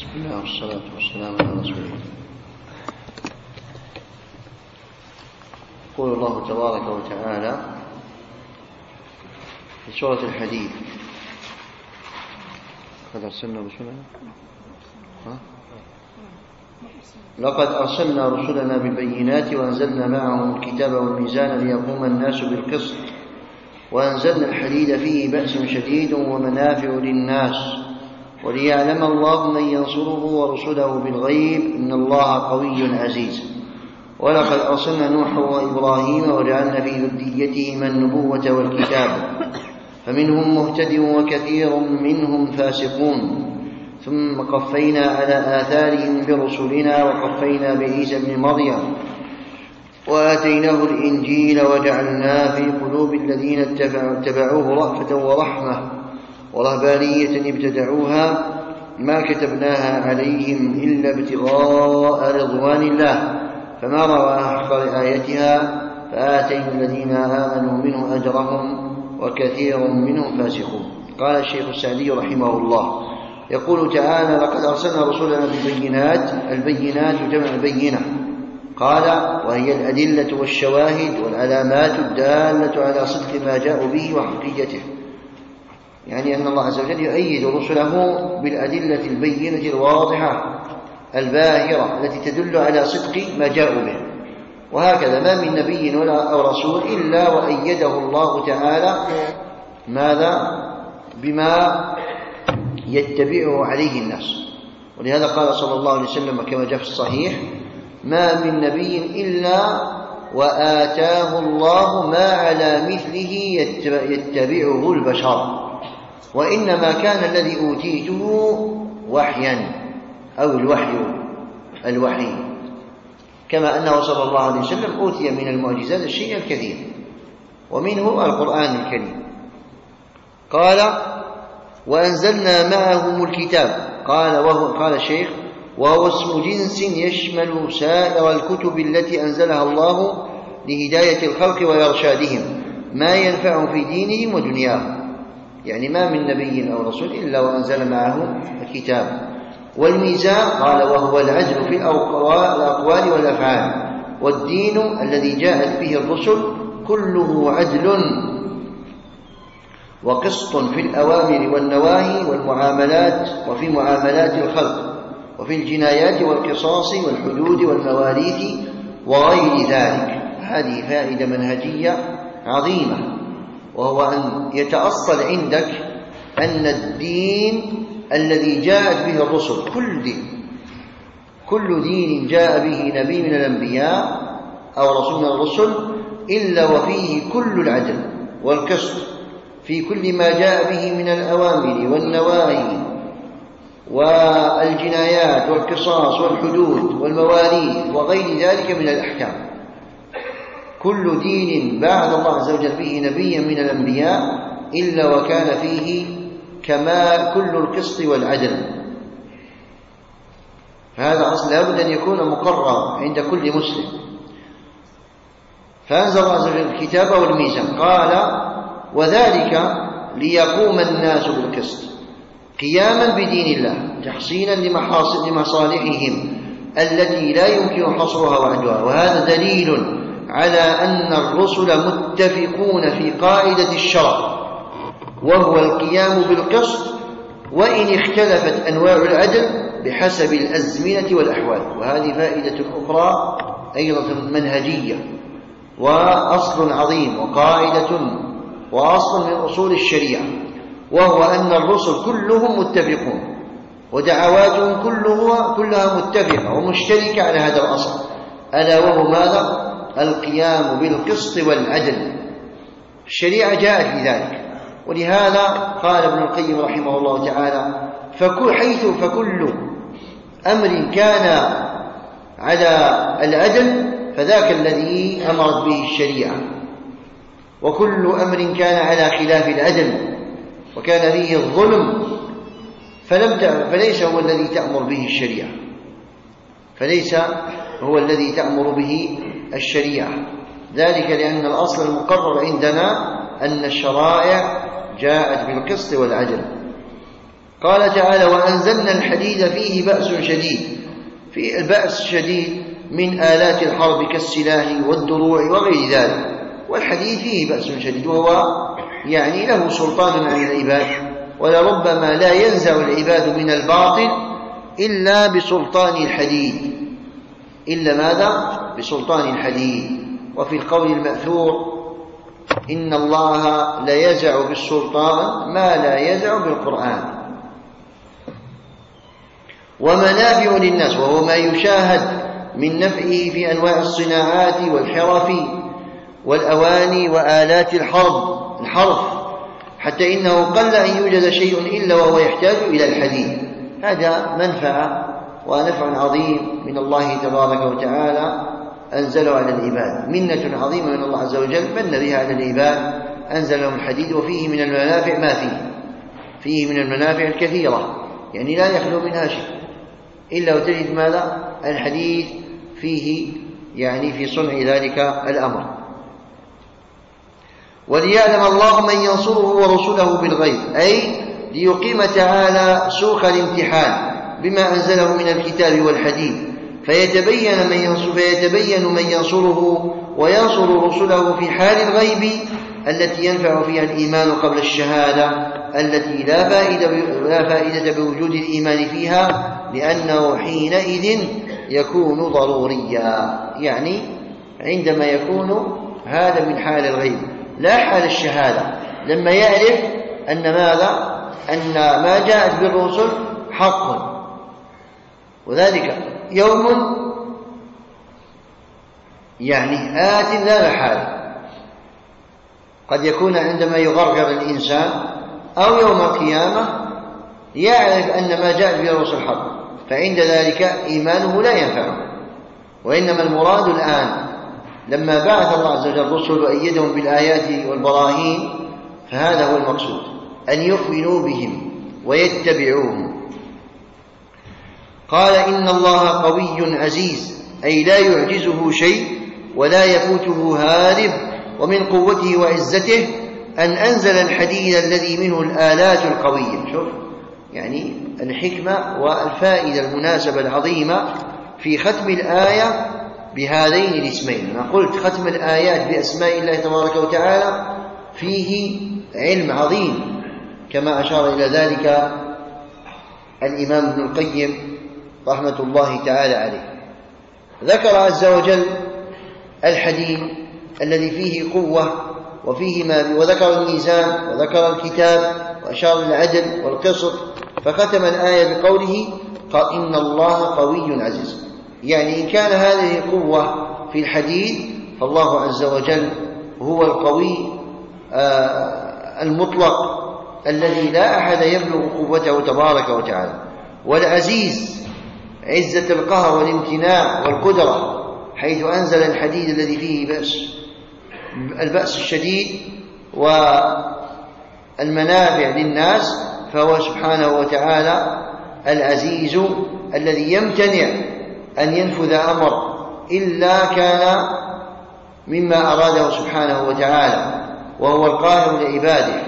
بسم الله والصلاة والسلام على رسول الله. يقول الله تبارك وتعالى في سورة الحديد: لقد أرسلنا رسلنا بالبينات وأنزلنا معهم الكتاب والميزان ليقوم الناس بالقسط وأنزلنا الحديد فيه بأس شديد ومنافع للناس وليعلم الله من ينصره ورسله بالغيب إن الله قوي عزيز. ولقد أرسلنا نوحا وإبراهيم وجعلنا في ذريتهما النبوة والكتاب فمنهم مهتد وكثير منهم فاسقون ثم قفينا على آثارهم برسلنا وقفينا بعيسى ابن مريم وآتيناه الإنجيل وجعلنا في قلوب الذين اتبعوه رأفة ورحمة ورهبانية ابتدعوها ما كتبناها عليهم إلا ابتغاء رضوان الله فما رأوا حق رعايتها فآتينا الذين آمنوا منه أجرهم وكثير منهم فاسقون. قال الشيخ السعدي رحمه الله: يقول تعالى: لقد أرسلنا رسلنا بالبينات. البينات جمع بينة، قال: وهي الأدلة والشواهد والعلامات الدالة على صدق ما جاءوا به وحقيته. يعني أن الله عز وجل يؤيد رسله بالأدلة البينة الواضحة الباهرة التي تدل على صدق ما جاءوا به. وهكذا ما من نبي أو رسول إلا وأيده الله تعالى ماذا؟ بما يتبعه عليه الناس. ولهذا قال صلى الله عليه وسلم كما جاء في الصحيح: ما من نبي إلا وآتاه الله ما على مثله يتبعه البشر، وإنما كان الذي أوتيته وحيا أو الوحي كما أنه صلى الله عليه وسلم أوتي من المعجزات الشيء الكثير ومنه القرآن الكريم. قال: وأنزلنا معهم الكتاب. قال الشيخ: وهو اسم جنس يشمل سائر الكتب التي أنزلها الله لهداية الخلق وإرشادهم ما ينفع في دينهم ودنياهم. يعني ما من نبي أو رسول إلا وأنزل معه الكتاب. والميزان قال: وهو العدل في الأقوال والأفعال. والدين الذي جاءت به الرسل كله عدل وقسط في الأوامر والنواهي والمعاملات وفي معاملات الخلق وفي الجنايات والقصاص والحدود والمواريث وغير ذلك. هذه فائدة منهجية عظيمة، وهو أن يتأصل عندك أن الدين الذي جاءت به الرسل كل دين جاء به نبي من الأنبياء أو رسول من الرسل إلا وفيه كل العدل والقسط في كل ما جاء به من الأوامر والنواهي والجنايات والقصاص والحدود والمواريث وغير ذلك من الأحكام. كل دين بعث الله عز وجل به نبيا من الأنبياء إلا وكان فيه كما كل القسط والعدل. فهذا أصل لابد أن يكون مقرر عند كل مسلم. فأنزل الله عز وجل الكتاب والميزان. قال: وذلك ليقوم الناس بالقسط قياما بدين الله تحصينا لمصالحهم التي لا يمكن حصرها وعدها. وهذا دليل على أن الرسل متفقون في قاعدة الشرع وهو القيام بالقسط، وإن اختلفت أنواع العدل بحسب الأزمنة والأحوال. وهذه فائدة أخرى أيضا منهجية وأصل عظيم وقاعدة وأصل من أصول الشريعة، وهو أن الرسل كلهم متفقون ودعواتهم كلها متفقة ومشتركة على هذا الأصل، ألا وهو ماذا؟ القيام بالقسط والعدل. الشريعة جاءت بذلك. ولهذا قال ابن القيم رحمه الله تعالى: فكل أمر كان على العدل فذاك الذي أمرت به الشريعة، وكل أمر كان على خلاف العدل وكان فيه الظلم فليس هو الذي تأمر به الشريعة، فليس هو الذي تأمر به الشريعة. ذلك لأن الأصل المقرر عندنا أن الشرائع جاءت بالقسط والعدل. قال تعالى: وأنزلنا الحديد فيه بأس شديد. في البأس شديد من آلات الحرب كالسلاح والدروع وغير ذلك، والحديد فيه بأس شديد، وهو يعني له سلطان على العباد، ولربما لا ينزع العباد من الباطل إلا بسلطان الحديد. إلا ماذا؟ بسلطان الحديد. وفي القول المأثور: إن الله لا يزع بالسلطان ما لا يزع بالقرآن. ومنافع للناس، وهو ما يشاهد من نفعه في أنواع الصناعات والحرف والأواني وآلات الحرف، حتى إنه قل أن يوجد شيء إلا وهو يحتاج إلى الحديد. هذا منفعة ونفع عظيم من الله تبارك وتعالى أنزله على العباد، منة عظيمة من الله عز وجل من بها على العباد، أنزل لهم الحديد. وفيه من المنافع ما فيه من المنافع الكثيرة، يعني لا يخلو منها شيء إلا وتجد ماذا؟ الحديد فيه يعني في صنع ذلك الأمر. وليعلم الله من ينصره ورسله بالغيب، أي ليقيم تعالى سوق الامتحان بما أنزله من الكتاب والحديد، فيتبين من ينصره وينصر رسله في حال الغيب التي ينفع فيها الإيمان قبل الشهادة، التي لا فائدة بوجود الإيمان فيها، لأنه حينئذ يكون ضروريا. يعني عندما يكون هذا من حال الغيب لا حال الشهادة، لما يعرف أن ماذا؟ أن ما جاءت بالرسل حق، وذلك يوم يعني آت لا محالة. قد يكون عندما يغرغر الإنسان أو يوم القيامة يعرف أن ما جاء به الرسل حق، فعند ذلك إيمانه لا ينفعه. وإنما المراد الآن لما بعث الله عز وجل الرسل وأيدهم بالآيات والبراهين، فهذا هو المقصود، أن يؤمنوا بهم ويتبعوهم. قال: إن الله قوي عزيز، أي لا يعجزه شيء ولا يفوته هارب. ومن قوته وعزته أن أنزل الحديد الذي منه الآلات القوية. شوف يعني الحكمة والفائدة المناسبة العظيمة في ختم الآية بهذين الاسمين. أنا قلت ختم الآيات بأسماء الله تبارك وتعالى فيه علم عظيم، كما أشار إلى ذلك الإمام ابن القيم رحمة الله تعالى عليه. ذكر عز وجل الحديد الذي فيه قوة وفيه مال، وذكر الميزان وذكر الكتاب وأشار للعدل والقسط، فختم الآية بقوله: إن الله قوي عزيز. يعني إن كان هذه قوة في الحديد فالله عز وجل هو القوي المطلق الذي لا أحد يبلغ قوته تبارك وتعالى. والعزيز عزة القهر والامتناع والقدرة، حيث أنزل الحديد الذي فيه البأس الشديد والمنافع للناس، فهو سبحانه وتعالى العزيز الذي يمتنع أن ينفذ أمر إلا كان مما أراده سبحانه وتعالى، وهو القاهر لعباده.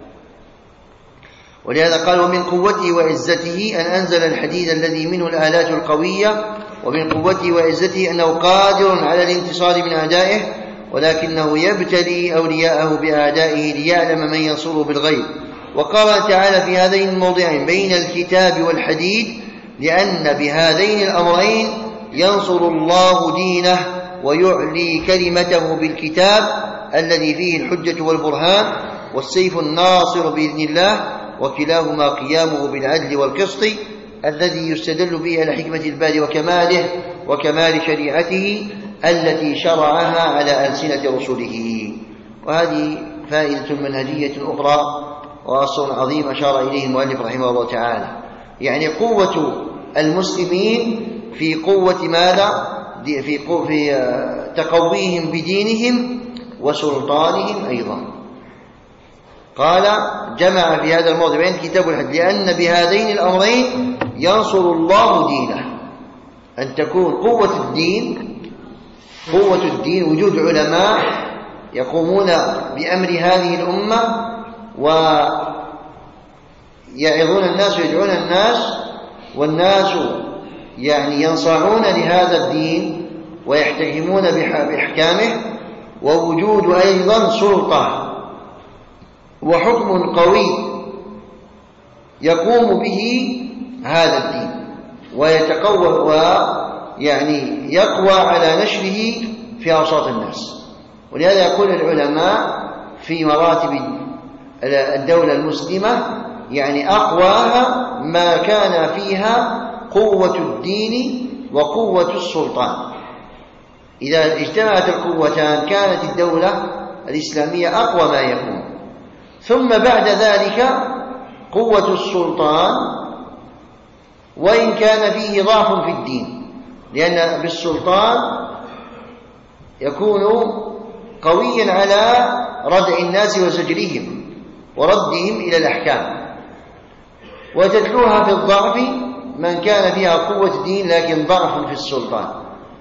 ولهذا قال: ومن قوته وعزته أن أنزل الحديد الذي منه الآلات القوية. ومن قوته وعزته أنه قادر على الانتصار من أعدائه، ولكنه يبتلي أولياءه بأعدائه ليعلم من ينصره بالغيب. وقال تعالى في هذين الموضعين بين الكتاب والحديد، لأن بهذين الأمرين ينصر الله دينه ويعلي كلمته بالكتاب الذي فيه الحجة والبرهان والسيف الناصر بإذن الله، وكلاهما قيامه بالعدل والقسط الذي يستدل به على حكمة الباري وكماله وكمال شريعته التي شرعها على ألسنة رسله. وهذه فائدة منهجية أخرى وأصل عظيم أشار إليه المؤلف رحمه الله تعالى، يعني قوة المسلمين في قوة ماذا؟ في تقويهم بدينهم وسلطانهم أيضا. قال: جمع في هذا الموضع بين الكتاب والحديث، لأن بهذين الأمرين ينصر الله دينه. أن تكون قوة الدين وجود علماء يقومون بأمر هذه الأمة يعظون الناس ويدعون الناس، والناس يعني ينصاعون لهذا الدين ويحتكمون بإحكامه، ووجود أيضا سلطة وحكم قوي يقوم به هذا الدين ويتقوى ويعني يقوى على نشره في أوساط الناس. ولهذا يقول العلماء في مراتب الدولة المسلمة يعني أقواها ما كان فيها قوة الدين وقوة السلطان. إذا اجتمعت القوتان كانت الدولة الإسلامية أقوى ما يكون. ثم بعد ذلك قوة السلطان، وإن كان فيه ضعف في الدين، لأن بالسلطان يكون قويا على ردع الناس وزجرهم وردهم إلى الأحكام، وتتلوها في الضعف من كان فيها قوة الدين لكن ضعف في السلطان،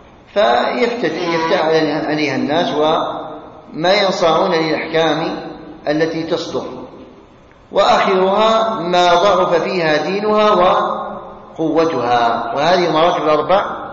فيفتح عليها الناس وما ينصاعون للأحكام التي تصدر، وآخرها ما ضعف فيها دينها وقوتها. وهذه المراتب الأربع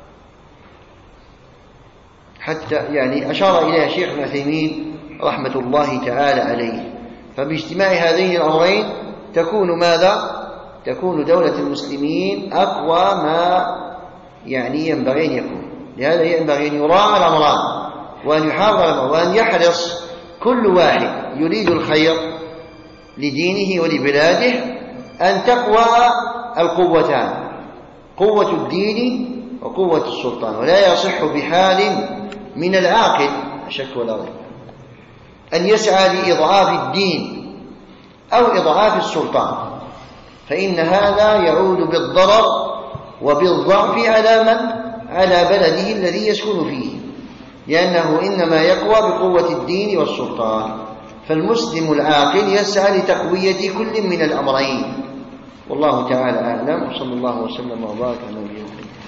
حتى يعني أشار إليها شيخ ابن عثيمين رحمة الله تعالى عليه. فباجتماع هذين الأمرين تكون ماذا؟ تكون دولة المسلمين أقوى ما يعني ينبغي أن يكون. لهذا ينبغي أن يراعى الأمران وأن يحافظ وأن يحرص كل واحد يريد الخير لدينه ولبلاده أن تقوى القوتان، قوة الدين وقوة السلطان. ولا يصح بحال من العاقل شك ولا ريب أن يسعى لإضعاف الدين أو إضعاف السلطان، فإن هذا يعود بالضرر وبالضعف على من؟ على بلده الذي يسكن فيه، لأنه إنما يقوى بقوة الدين والسلطان. فالمسلم العاقل يسعى لتقوية كل من الأمرين. والله تعالى أعلم، وصلى الله وسلم وبارك على نبينا محمد.